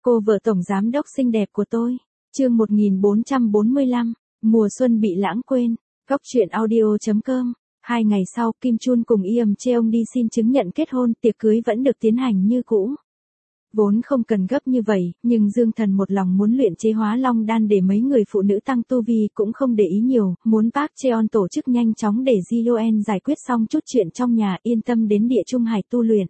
Cô vợ tổng giám đốc xinh đẹp của tôi. Chương 1445, mùa xuân bị lãng quên. Góc truyện audio.com. 2 ngày sau, Kim Chun cùng Iam Cheong đi xin chứng nhận kết hôn, tiệc cưới vẫn được tiến hành như cũ. Vốn không cần gấp như vậy, nhưng Dương Thần một lòng muốn luyện chế hóa long đan để mấy người phụ nữ tăng tu vi cũng không để ý nhiều, muốn Park Cheon tổ chức nhanh chóng để Ji giải quyết xong chút chuyện trong nhà, yên tâm đến Địa Trung Hải tu luyện.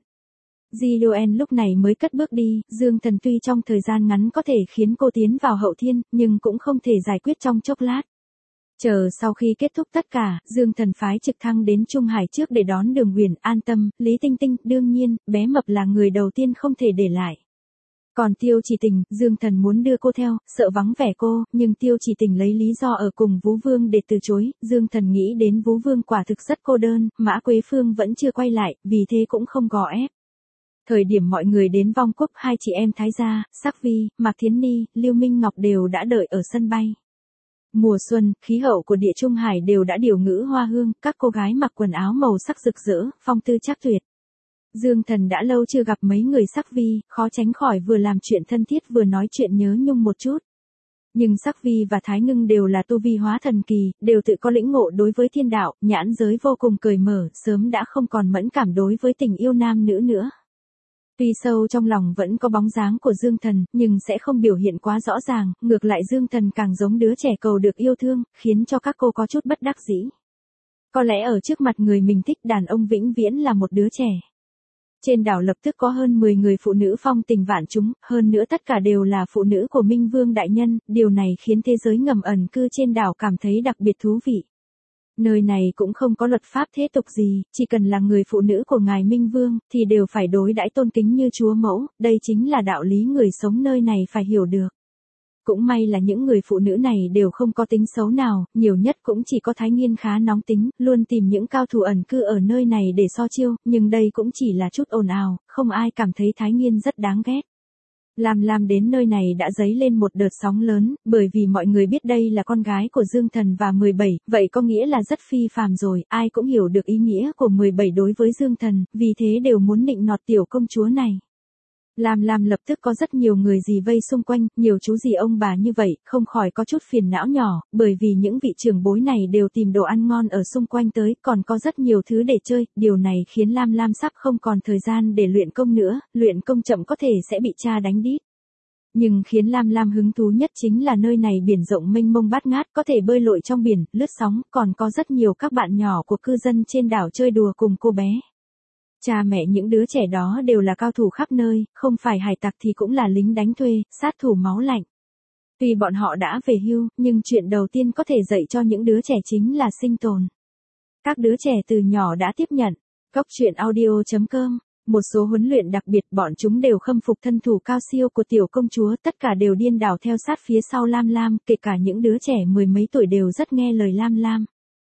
Ji lúc này mới cất bước đi, Dương Thần tuy trong thời gian ngắn có thể khiến cô tiến vào hậu thiên, nhưng cũng không thể giải quyết trong chốc lát. Chờ sau khi kết thúc tất cả, Dương Thần phái trực thăng đến Trung Hải trước để đón Đường Huyền, An Tâm, Lý Tinh Tinh, đương nhiên, bé mập là người đầu tiên không thể để lại. Còn Tiêu Chỉ Tình, Dương Thần muốn đưa cô theo, sợ vắng vẻ cô, nhưng Tiêu Chỉ Tình lấy lý do ở cùng Vũ Vương để từ chối, Dương Thần nghĩ đến Vũ Vương quả thực rất cô đơn, Mã Quế Phương vẫn chưa quay lại, vì thế cũng không gò ép. Thời điểm mọi người đến Vong Quốc, hai chị em Thái Gia, Sắc Vi, Mạc Thiến Ni, Lưu Minh Ngọc đều đã đợi ở sân bay. Mùa xuân, khí hậu của Địa Trung Hải đều đã điều ngữ hoa hương, các cô gái mặc quần áo màu sắc rực rỡ, phong tư trác tuyệt. Dương Thần đã lâu chưa gặp mấy người Sắc Vi, khó tránh khỏi vừa làm chuyện thân thiết vừa nói chuyện nhớ nhung một chút. Nhưng Sắc Vi và Thái Ngưng đều là tu vi hóa thần kỳ, đều tự có lĩnh ngộ đối với thiên đạo, nhãn giới vô cùng cởi mở, sớm đã không còn mẫn cảm đối với tình yêu nam nữ nữa. Tuy sâu trong lòng vẫn có bóng dáng của Dương Thần, nhưng sẽ không biểu hiện quá rõ ràng, ngược lại Dương Thần càng giống đứa trẻ cầu được yêu thương, khiến cho các cô có chút bất đắc dĩ. Có lẽ ở trước mặt người mình thích, đàn ông vĩnh viễn là một đứa trẻ. Trên đảo lập tức có hơn 10 người phụ nữ phong tình vạn chúng, hơn nữa tất cả đều là phụ nữ của Minh Vương Đại Nhân, điều này khiến thế giới ngầm ẩn cư trên đảo cảm thấy đặc biệt thú vị. Nơi này cũng không có luật pháp thế tục gì, chỉ cần là người phụ nữ của ngài Minh Vương, thì đều phải đối đãi tôn kính như chúa mẫu, đây chính là đạo lý người sống nơi này phải hiểu được. Cũng may là những người phụ nữ này đều không có tính xấu nào, nhiều nhất cũng chỉ có Thái Nghiên khá nóng tính, luôn tìm những cao thủ ẩn cư ở nơi này để so chiêu, nhưng đây cũng chỉ là chút ồn ào, không ai cảm thấy Thái Nghiên rất đáng ghét. Lam đến nơi này đã dấy lên một đợt sóng lớn, bởi vì mọi người biết đây là con gái của Dương Thần và 17, vậy có nghĩa là rất phi phàm rồi, ai cũng hiểu được ý nghĩa của 17 đối với Dương Thần, vì thế đều muốn nịnh nọt tiểu công chúa này. Lam lập tức có rất nhiều người dì vây xung quanh, nhiều chú dì ông bà như vậy, không khỏi có chút phiền não nhỏ, bởi vì những vị trưởng bối này đều tìm đồ ăn ngon ở xung quanh tới, còn có rất nhiều thứ để chơi, điều này khiến Lam sắp không còn thời gian để luyện công nữa, luyện công chậm có thể sẽ bị cha đánh đít. Nhưng khiến Lam hứng thú nhất chính là nơi này biển rộng mênh mông bát ngát, có thể bơi lội trong biển, lướt sóng, còn có rất nhiều các bạn nhỏ của cư dân trên đảo chơi đùa cùng cô bé. Cha mẹ những đứa trẻ đó đều là cao thủ khắp nơi, không phải hải tặc thì cũng là lính đánh thuê, sát thủ máu lạnh. Tuy bọn họ đã về hưu, nhưng chuyện đầu tiên có thể dạy cho những đứa trẻ chính là sinh tồn. Các đứa trẻ từ nhỏ đã tiếp nhận. Góc truyện audio.com. Một số huấn luyện đặc biệt, bọn chúng đều khâm phục thân thủ cao siêu của tiểu công chúa, tất cả đều điên đảo theo sát phía sau Lam, kể cả những đứa trẻ mười mấy tuổi đều rất nghe lời Lam.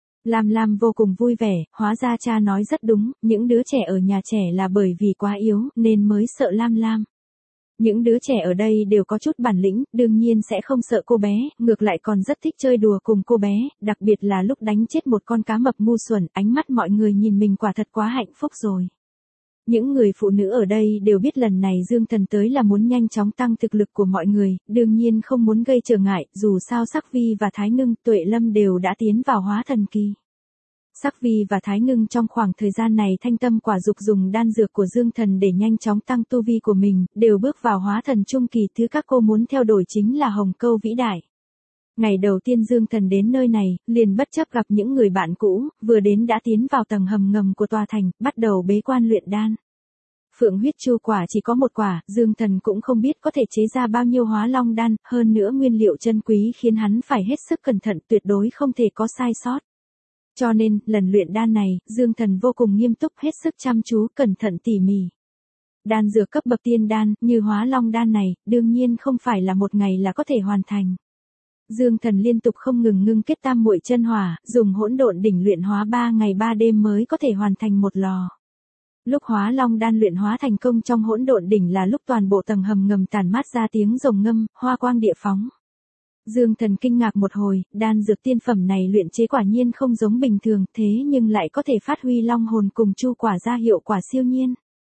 Lam vô cùng vui vẻ, hóa ra cha nói rất đúng, những đứa trẻ ở nhà trẻ là bởi vì quá yếu, nên mới sợ Lam. Những đứa trẻ ở đây đều có chút bản lĩnh, đương nhiên sẽ không sợ cô bé, ngược lại còn rất thích chơi đùa cùng cô bé, đặc biệt là lúc đánh chết một con cá mập ngu xuẩn, ánh mắt mọi người nhìn mình quả thật quá hạnh phúc rồi. Những người phụ nữ ở đây đều biết lần này Dương Thần tới là muốn nhanh chóng tăng thực lực của mọi người, đương nhiên không muốn gây trở ngại, dù sao Sắc Vi và Thái Ngưng, Tuệ Lâm đều đã tiến vào hóa thần kỳ. Sắc Vi và Thái Ngưng trong khoảng thời gian này thanh tâm quả dục dùng đan dược của Dương Thần để nhanh chóng tăng tu vi của mình, đều bước vào hóa thần trung kỳ, thứ các cô muốn theo đuổi chính là Hồng Câu vĩ đại. Ngày đầu tiên Dương Thần đến nơi này, liền bất chấp gặp những người bạn cũ, vừa đến đã tiến vào tầng hầm ngầm của tòa thành, bắt đầu bế quan luyện đan. Phượng huyết chu quả chỉ có một quả, Dương Thần cũng không biết có thể chế ra bao nhiêu hóa long đan, hơn nữa nguyên liệu chân quý khiến hắn phải hết sức cẩn thận, tuyệt đối không thể có sai sót. Cho nên, lần luyện đan này, Dương Thần vô cùng nghiêm túc, hết sức chăm chú, cẩn thận tỉ mỉ. Đan dược cấp bậc tiên đan, như hóa long đan này, đương nhiên không phải là một ngày là có thể hoàn thành. Dương Thần liên tục không ngừng ngưng kết tam muội chân hỏa, dùng hỗn độn đỉnh luyện hóa 3 ngày 3 đêm mới có thể hoàn thành một lò. Lúc hóa long đan luyện hóa thành công trong hỗn độn đỉnh là lúc toàn bộ tầng hầm ngầm tản mát ra tiếng rồng ngâm, hoa quang địa phóng. Dương Thần kinh ngạc một hồi, đan dược tiên phẩm này luyện chế quả nhiên không giống bình thường, thế nhưng lại có thể phát huy long hồn cùng chu quả ra hiệu quả siêu nhiên.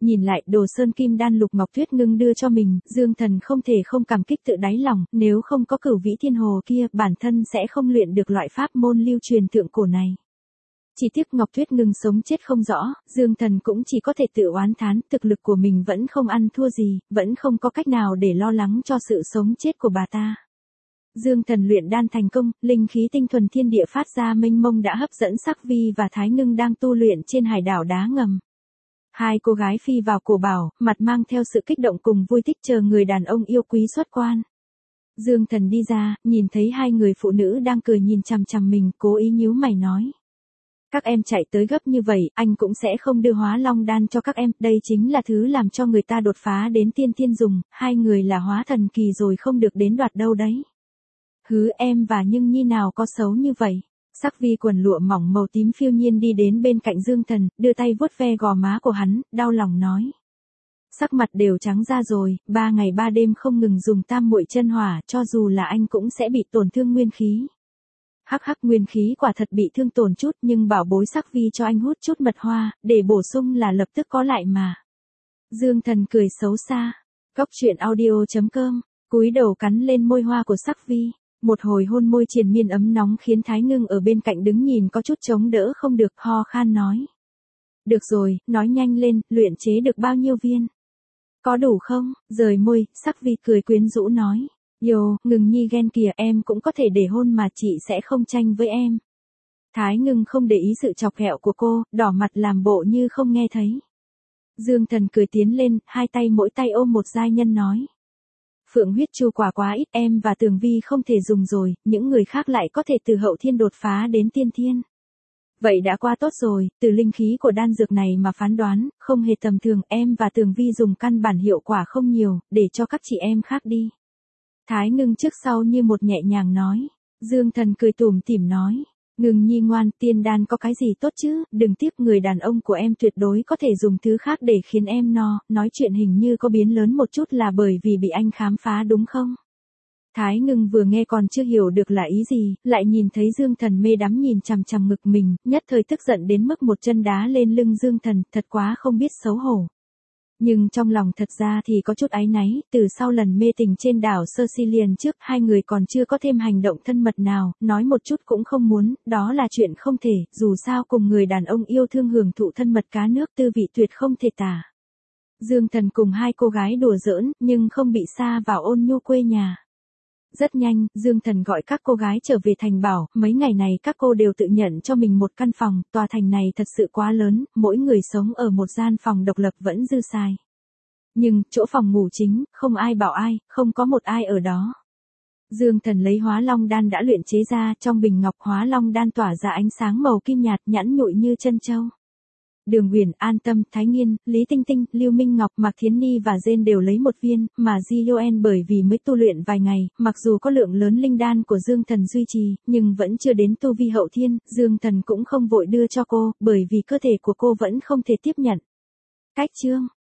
Nhìn lại đồ sơn kim đan Lục Ngọc Tuyết ngưng đưa cho mình, Dương Thần không thể không cảm kích tự đáy lòng, nếu không có Cửu Vĩ Thiên Hồ kia, bản thân sẽ không luyện được loại pháp môn lưu truyền thượng cổ này. Chỉ tiếc Ngọc Tuyết ngưng sống chết không rõ, Dương Thần cũng chỉ có thể tự oán thán, thực lực của mình vẫn không ăn thua gì, vẫn không có cách nào để lo lắng cho sự sống chết của bà ta. Dương Thần luyện đan thành công, linh khí tinh thuần thiên địa phát ra mênh mông đã hấp dẫn Sắc Vi và Thái Ngưng đang tu luyện trên hải đảo đá ngầm. Hai cô gái phi vào cổ bảo, mặt mang theo sự kích động cùng vui thích chờ người đàn ông yêu quý xuất quan. Dương Thần đi ra, nhìn thấy hai người phụ nữ đang cười nhìn chằm chằm mình, cố ý nhíu mày nói. Các em chạy tới gấp như vậy, anh cũng sẽ không đưa Hóa Long đan cho các em, đây chính là thứ làm cho người ta đột phá đến tiên thiên dùng, hai người là hóa thần kỳ rồi không được đến đoạt đâu đấy. Hứ, em và Nhưng Nhi nào có xấu như vậy. Sắc Vi quần lụa mỏng màu tím phiêu nhiên đi đến bên cạnh Dương Thần, đưa tay vuốt ve gò má của hắn, đau lòng nói. Sắc mặt đều trắng ra rồi, 3 ngày 3 đêm không ngừng dùng tam muội chân hỏa, cho dù là anh cũng sẽ bị tổn thương nguyên khí. Hắc hắc, nguyên khí quả thật bị thương tổn chút, nhưng bảo bối Sắc Vi cho anh hút chút mật hoa, để bổ sung là lập tức có lại mà. Dương Thần cười xấu xa. Cóc truyện audio.com, cúi đầu cắn lên môi hoa của Sắc Vi. Một hồi hôn môi triền miên ấm nóng khiến Thái Ngưng ở bên cạnh đứng nhìn có chút chống đỡ không được, ho khan nói. Được rồi, nói nhanh lên, luyện chế được bao nhiêu viên? Có đủ không? Rời môi, Sắc Vi cười quyến rũ nói. Yo, Ngưng Nhi ghen kìa, em cũng có thể để hôn mà chị sẽ không tranh với em. Thái Ngưng không để ý sự chọc ghẹo của cô, đỏ mặt làm bộ như không nghe thấy. Dương Thần cười tiến lên, hai tay mỗi tay ôm một giai nhân nói. Phượng huyết chu quả quá ít, em và Tường Vi không thể dùng rồi, những người khác lại có thể từ hậu thiên đột phá đến tiên thiên. Vậy đã qua tốt rồi, từ linh khí của đan dược này mà phán đoán, không hề tầm thường, em và Tường Vi dùng căn bản hiệu quả không nhiều, để cho các chị em khác đi. Thái Ngưng trước sau như một nhẹ nhàng nói. Dương Thần cười tủm tỉm nói. Ngưng Nhi ngoan, tiên đan có cái gì tốt chứ, đừng tiếc, người đàn ông của em tuyệt đối có thể dùng thứ khác để khiến em no, nói chuyện hình như có biến lớn một chút là bởi vì bị anh khám phá đúng không? Thái Ngưng vừa nghe còn chưa hiểu được là ý gì, lại nhìn thấy Dương Thần mê đắm nhìn chằm chằm ngực mình, nhất thời tức giận đến mức một chân đá lên lưng Dương Thần, thật quá không biết xấu hổ. Nhưng trong lòng thật ra thì có chút áy náy, từ sau lần mê tình trên đảo Sicilian trước, hai người còn chưa có thêm hành động thân mật nào, nói một chút cũng không muốn, đó là chuyện không thể, dù sao cùng người đàn ông yêu thương hưởng thụ thân mật cá nước tư vị tuyệt không thể tả. Dương Thần cùng hai cô gái đùa giỡn, nhưng không bị sa vào ôn nhu quê nhà. Rất nhanh, Dương Thần gọi các cô gái trở về thành bảo, mấy ngày này các cô đều tự nhận cho mình một căn phòng, tòa thành này thật sự quá lớn, mỗi người sống ở một gian phòng độc lập vẫn dư xài. Nhưng, chỗ phòng ngủ chính, không ai bảo ai, không có một ai ở đó. Dương Thần lấy Hóa Long đan đã luyện chế ra, trong bình ngọc Hóa Long đan tỏa ra ánh sáng màu kim nhạt nhẵn nhụi như chân châu. Đường Huyền, An Tâm, Thái Nghiên, Lý Tinh Tinh, Lưu Minh Ngọc, Mạc Thiến Ni và Jane đều lấy một viên, mà Ji bởi vì mới tu luyện vài ngày, mặc dù có lượng lớn linh đan của Dương Thần duy trì, nhưng vẫn chưa đến tu vi hậu thiên, Dương Thần cũng không vội đưa cho cô, bởi vì cơ thể của cô vẫn không thể tiếp nhận. Cách chương